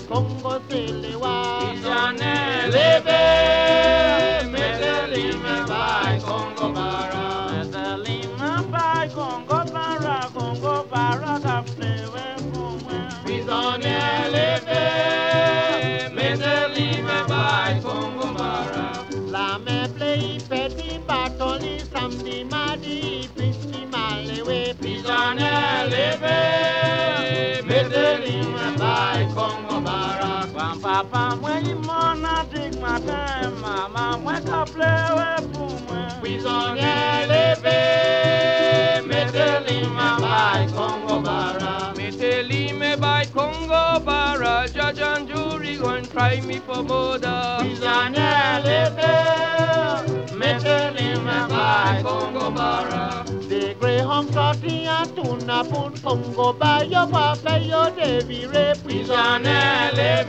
Congo Selewa. Prisonnier levé, mettez-les by Congo Bara. Mettez-les by Congo Bara, Congo Bara, capte Prisonnier levé, mettez-les by Congo Bara. La me play petit batoli samedi mardi pisti malewe. Prisonnier levé, mettez-les by Congo Bara. Papa when you mona dig my time, mama when I play with Prisonnier levé, mettez-les by Congo Bara. Mettez-les by Congo Bara. Judge and jury go and try me for murder. Prisonnier levé, mettez-les by Congo Bara. The Greyhound sorti a tuna pun Congo Bayo papa yo devi re. Prisonnier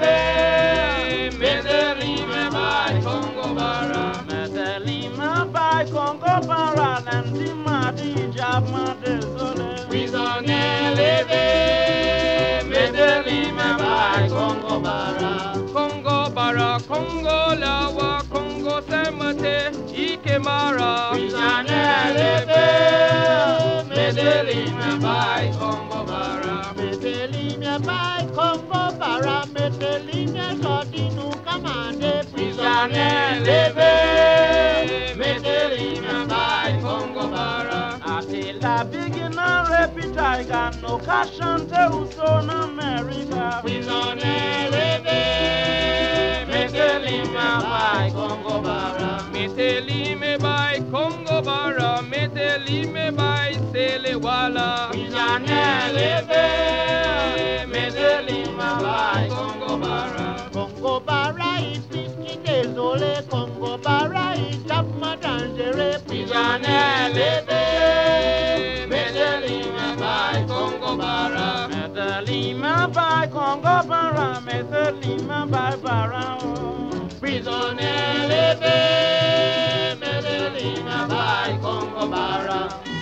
levé, mettez-les by Congo Bara. Mettez-les by Congo Bara, Landy Madi Jama désolé. Prisonnier levé, mettez-les by Congo Bara. Congo Bara, Congo Lawa, Congo Semate, Ikemara. Prisonnier levé, mettez-les by Congo Bara. Mettez-les by Congo Bara, mettez-les sorti nous commandé. Prisonnier levé, mettez-les by Congo Bara. Until la beginner repeat I got no cash and in America. Prisonnier levé, mettez-les by Congo Bara. Mettez-les by Congo Bara, mettez-les by Selewala. Prisonnier levé, mettez-les by Congo Bara. Congo Bara is piski désolé, Congo Bara is chapma dangereux. Prisonnier levé, mettez-les by Congo Bara. Mettez-les by Congo Bara, mettez-les by Bara. Prisonnier levé, mettez-les by Congo Bara.